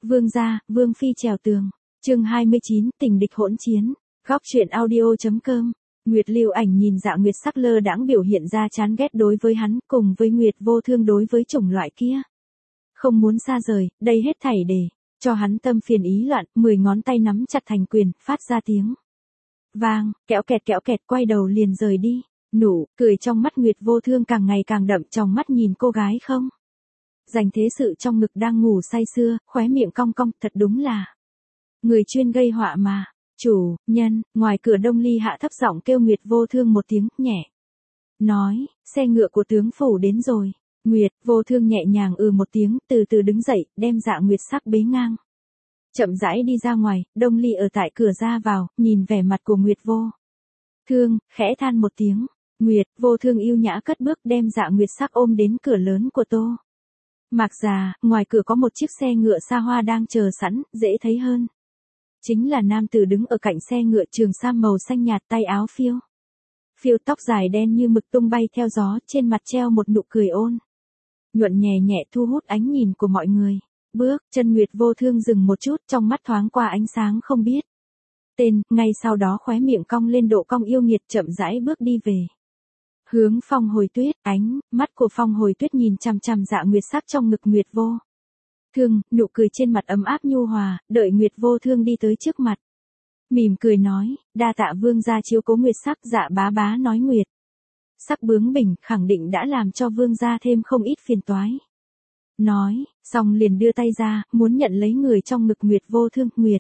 Vương gia, Vương phi trèo tường. Chương 29, tình địch hỗn chiến. Góc truyện audio.com. Nguyệt Lưu Ảnh nhìn Dạ Nguyệt Sắc lơ đãng biểu hiện ra chán ghét đối với hắn, cùng với Nguyệt Vô Thương đối với chủng loại kia. Không muốn xa rời, đây hết thảy để cho hắn tâm phiền ý loạn, 10 ngón tay nắm chặt thành quyền, phát ra tiếng vang, kẽo kẹt quay đầu liền rời đi. Nụ cười trong mắt Nguyệt Vô Thương càng ngày càng đậm, trong mắt nhìn cô gái không dành thế sự trong ngực đang ngủ say sưa, khóe miệng cong cong, thật đúng là người chuyên gây họa mà. Chủ nhân, ngoài cửa Đông Ly hạ thấp giọng kêu Nguyệt Vô Thương một tiếng, nhẹ nói, xe ngựa của tướng phủ đến rồi. Nguyệt Vô Thương nhẹ nhàng một tiếng, từ từ đứng dậy, đem Dạ Nguyệt Sắc bế ngang. Chậm rãi đi ra ngoài, Đông Ly ở tại cửa ra vào, nhìn vẻ mặt của Nguyệt Vô Thương, khẽ than một tiếng. Nguyệt Vô Thương yêu nhã cất bước đem Dạ Nguyệt Sắc ôm đến cửa lớn của Tô Mạc Già, ngoài cửa có một chiếc xe ngựa xa hoa đang chờ sẵn, dễ thấy hơn chính là nam tử đứng ở cạnh xe ngựa, trường sam màu xanh nhạt, tay áo phiêu phiêu, tóc dài đen như mực tung bay theo gió, trên mặt treo một nụ cười ôn nhuận nhẹ nhẹ, thu hút ánh nhìn của mọi người. Bước chân Nguyệt Vô Thương dừng một chút, trong mắt thoáng qua ánh sáng không biết tên, ngay sau đó khóe miệng cong lên độ cong yêu nghiệt, chậm rãi bước đi về hướng Phong Hồi Tuyết. Ánh mắt của Phong Hồi Tuyết nhìn chằm chằm Dạ Nguyệt Sắc trong ngực Nguyệt Vô Thương, nụ cười trên mặt ấm áp nhu hòa, đợi Nguyệt Vô Thương đi tới trước mặt, mỉm cười nói, đa tạ vương gia chiếu cố Nguyệt Sắc. Dạ bá bá nói Nguyệt Sắc bướng bỉnh, khẳng định đã làm cho vương gia thêm không ít phiền toái. Nói, xong liền đưa tay ra, muốn nhận lấy người trong ngực Nguyệt Vô Thương. Nguyệt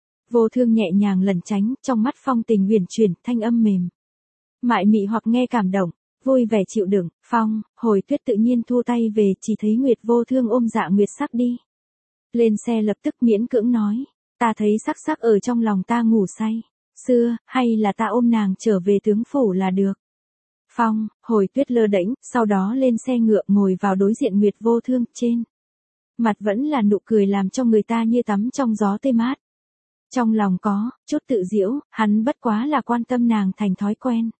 Vô Thương nhẹ nhàng lẩn tránh, trong mắt phong tình uyển chuyển, thanh âm mềm mại mị hoặc nghe cảm động, vui vẻ chịu đựng. Phong Hồi Tuyết tự nhiên thu tay về, chỉ thấy Nguyệt Vô Thương ôm Dạ Nguyệt Sắc đi lên xe, lập tức miễn cưỡng nói, ta thấy Sắc Sắc ở trong lòng ta ngủ say xưa, hay là ta ôm nàng trở về tướng phủ là được. Phong Hồi Tuyết lơ đễnh, sau đó lên xe ngựa ngồi vào đối diện Nguyệt Vô Thương, trên mặt vẫn là nụ cười làm cho người ta như tắm trong gió tươi mát. Trong lòng có chút tự giễu, hắn bất quá là quan tâm nàng thành thói quen.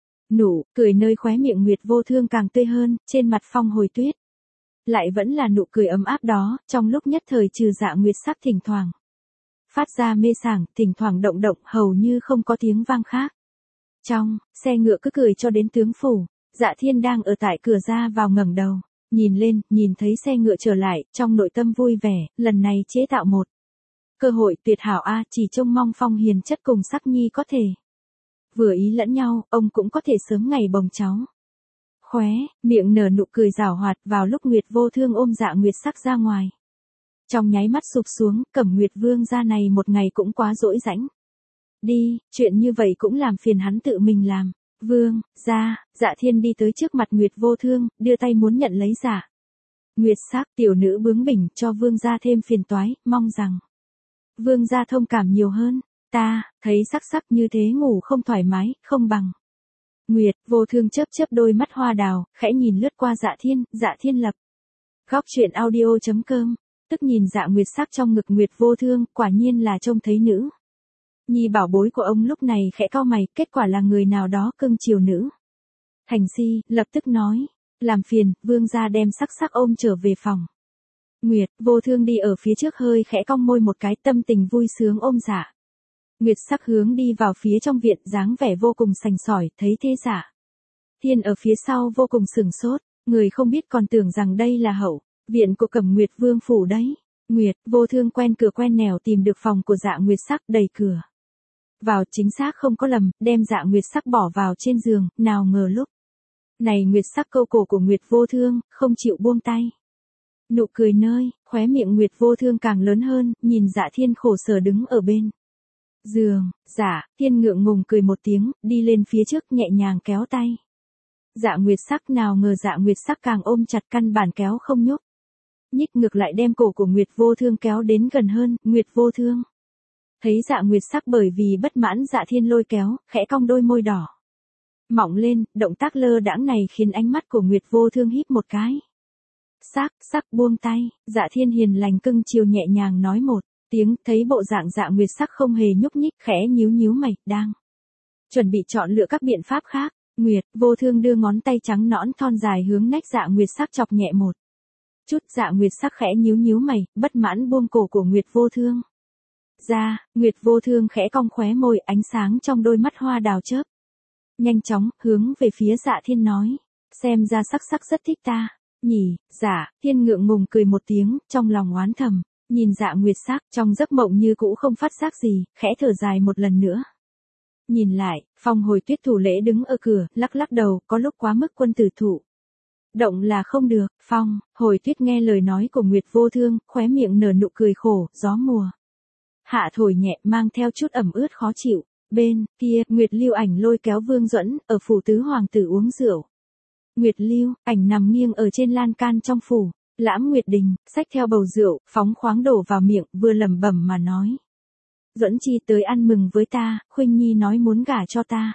Nụ cười nơi khóe miệng Nguyệt Vô Thương càng tươi hơn, trên mặt Phong Hồi Tuyết lại vẫn là nụ cười ấm áp đó, trong lúc nhất thời trừ Dạ Nguyệt Sắc thỉnh thoảng phát ra mê sảng, thỉnh thoảng động động, hầu như không có tiếng vang khác. Trong xe ngựa cứ cười cho đến tướng phủ, Dạ Thiên đang ở tại cửa ra vào ngẩng đầu nhìn lên, nhìn thấy xe ngựa trở lại, trong nội tâm vui vẻ, lần này chế tạo một cơ hội tuyệt hảo a, chỉ trông mong Phong Hiền chất cùng Sắc Nhi có thể vừa ý lẫn nhau, ông cũng có thể sớm ngày bồng cháu. Khóe miệng nở nụ cười giảo hoạt, vào lúc Nguyệt Vô Thương ôm Dạ Nguyệt Sắc ra ngoài, trong nháy mắt sụp xuống, Cẩm Nguyệt vương gia này một ngày cũng quá dỗi rãnh đi, chuyện như vậy cũng làm phiền hắn tự mình làm. Vương gia, Dạ Thiên đi tới trước mặt Nguyệt Vô Thương, đưa tay muốn nhận lấy Dạ Nguyệt Sắc. Tiểu nữ bướng bỉnh, cho vương gia thêm phiền toái, mong rằng vương gia thông cảm nhiều hơn. Ta thấy Sắc Sắc như thế ngủ không thoải mái, không bằng. Nguyệt Vô Thương chớp chớp đôi mắt hoa đào, khẽ nhìn lướt qua Dạ Thiên lập. Góc truyện audio.com. Tức nhìn Dạ Nguyệt Sắc trong ngực Nguyệt Vô Thương, quả nhiên là trông thấy nữ nhi bảo bối của ông, lúc này khẽ cau mày, kết quả là người nào đó cưng chiều nữ thành si, lập tức nói, làm phiền, vương gia đem Sắc Sắc ôm trở về phòng. Nguyệt Vô Thương đi ở phía trước, hơi khẽ cong môi một cái, tâm tình vui sướng ôm Dạ Nguyệt Sắc hướng đi vào phía trong viện, dáng vẻ vô cùng sành sỏi, thấy thế Dạ Thiên ở phía sau vô cùng sửng sốt, người không biết còn tưởng rằng đây là hậu viện của Cẩm Nguyệt vương phủ đấy. Nguyệt Vô Thương quen cửa quen nẻo tìm được phòng của Dạ Nguyệt Sắc, đẩy cửa vào, chính xác không có lầm, đem Dạ Nguyệt Sắc bỏ vào trên giường, nào ngờ lúc này Nguyệt Sắc câu cổ của Nguyệt Vô Thương, không chịu buông tay. Nụ cười nơi khóe miệng Nguyệt Vô Thương càng lớn hơn, nhìn Dạ Thiên khổ sở đứng ở bên giường, Dạ Thiên ngượng ngùng cười một tiếng, đi lên phía trước nhẹ nhàng kéo tay Dạ Nguyệt Sắc, nào ngờ Dạ Nguyệt Sắc càng ôm chặt, căn bản kéo không nhúc nhích, ngược lại đem cổ của Nguyệt Vô Thương kéo đến gần hơn. Nguyệt Vô Thương thấy Dạ Nguyệt Sắc bởi vì bất mãn Dạ Thiên lôi kéo, khẽ cong đôi môi đỏ mỏng lên, động tác lơ đãng này khiến ánh mắt của Nguyệt Vô Thương híp một cái. Sắc buông tay. Dạ Thiên hiền lành cưng chiều nhẹ nhàng nói một tiếng, thấy bộ dạng Dạ Nguyệt Sắc không hề nhúc nhích, khẽ nhíu mày, đang chuẩn bị chọn lựa các biện pháp khác. Nguyệt Vô Thương đưa ngón tay trắng nõn thon dài hướng nách Dạ Nguyệt Sắc chọc nhẹ một Chút. Dạ Nguyệt sắc khẽ nhíu nhíu mày, bất mãn buông cổ của Nguyệt Vô Thương ra. Nguyệt Vô Thương khẽ cong khóe môi, ánh sáng trong đôi mắt hoa đào chớp. Nhanh chóng, hướng về phía Dạ Thiên nói. Xem ra sắc sắc rất thích ta, nhỉ. Dạ Thiên ngượng ngùng cười một tiếng, trong lòng oán thầm. Nhìn Dạ Nguyệt sắc, trong giấc mộng như cũ không phát giác gì, khẽ thở dài một lần nữa. Nhìn lại, Phong Hồi Tuyết thủ lễ đứng ở cửa, lắc lắc đầu, có lúc quá mức quân tử thủ động là không được. Phong Hồi Tuyết nghe lời nói của Nguyệt Vô Thương, khóe miệng nở nụ cười khổ. Gió mùa hạ thổi nhẹ, mang theo chút ẩm ướt khó chịu. Bên kia, Nguyệt Lưu Ảnh lôi kéo Vương Duẫn, ở phủ tứ hoàng tử uống rượu. Nguyệt Lưu Ảnh nằm nghiêng ở trên lan can trong phủ. Lãm Nguyệt Đình xách theo bầu rượu, phóng khoáng đổ vào miệng, vừa lẩm bẩm mà nói. Duẫn Chi tới ăn mừng với ta, Khuynh Nhi nói muốn gả cho ta.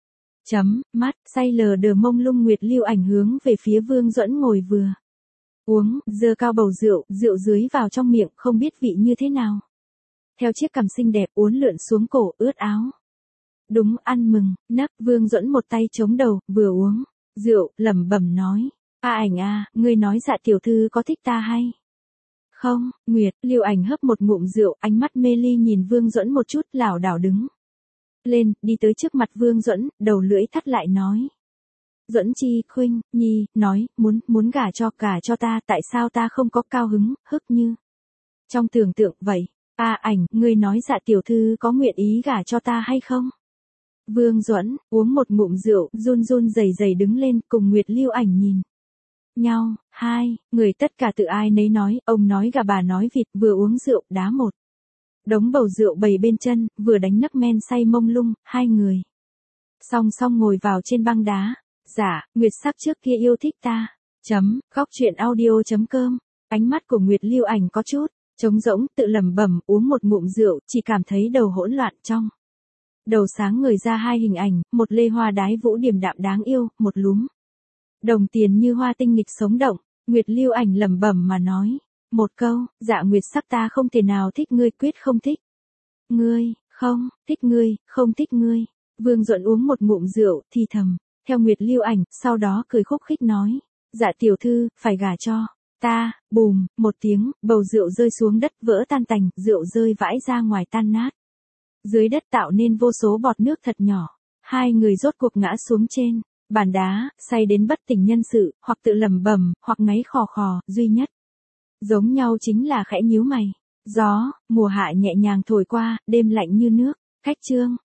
Mắt say lờ đờ mông lung Nguyệt Lưu Ảnh hướng về phía Vương Duẫn ngồi vừa uống, giơ cao bầu rượu, rượu dưới vào trong miệng, không biết vị như thế nào. Theo chiếc cằm xinh đẹp uốn lượn xuống cổ, ướt áo. Đúng, ăn mừng. Nấc. Vương Duẫn một tay chống đầu, vừa uống rượu, lẩm bẩm nói. Ảnh ngươi nói Dạ tiểu thư có thích ta hay không? Nguyệt Lưu Ảnh hấp một ngụm rượu, ánh mắt mê ly nhìn Vương Duẫn một chút, lảo đảo đứng lên, đi tới trước mặt Vương Duẫn, đầu lưỡi thắt lại nói. Duẫn Chi, Khuynh Nhi nói, muốn gả cho ta, tại sao ta không có cao hứng, hức như trong tưởng tượng vậy? Ảnh, ngươi nói Dạ tiểu thư có nguyện ý gả cho ta hay không? Vương Duẫn uống một ngụm rượu, run run rẩy rẩy đứng lên, cùng Nguyệt Lưu Ảnh nhìn nhau. Hai người tất cả tự ai nấy nói, ông nói gà bà nói vịt, vừa uống rượu, đá một đống bầu rượu bày bên chân, vừa đánh nấc men say mông lung. Hai người song song ngồi vào trên băng đá. Dạ Nguyệt sắc trước kia yêu thích ta. Góc truyện audio.com. Ánh mắt của Nguyệt Lưu Ảnh có chút trống rỗng, tự lẩm bẩm, uống một ngụm rượu, chỉ cảm thấy đầu hỗn loạn. Trong đầu sáng ngời ra hai hình ảnh, một Lê Hoa đái vũ điềm đạm đáng yêu, một lúm đồng tiền như hoa tinh nghịch sống động. Nguyệt Lưu Ảnh lẩm bẩm mà nói một câu. Dạ Nguyệt sắc ta không thể nào thích ngươi, quyết không thích ngươi, không thích ngươi, không thích ngươi. Vương Duẫn uống một ngụm rượu, thì thầm theo Nguyệt Lưu Ảnh, sau đó cười khúc khích nói. Dạ tiểu thư, phải gả cho ta. Bùm một tiếng, bầu rượu rơi xuống đất, vỡ tan tành, rượu rơi vãi ra ngoài tan nát. Dưới đất tạo nên vô số bọt nước thật nhỏ. Hai người rốt cuộc ngã xuống trên bàn đá, say đến bất tỉnh nhân sự, hoặc tự lẩm bẩm, hoặc ngáy khò khò. Duy nhất giống nhau chính là khẽ nhíu mày. Gió mùa hạ nhẹ nhàng thổi qua, đêm lạnh như nước. Cách chương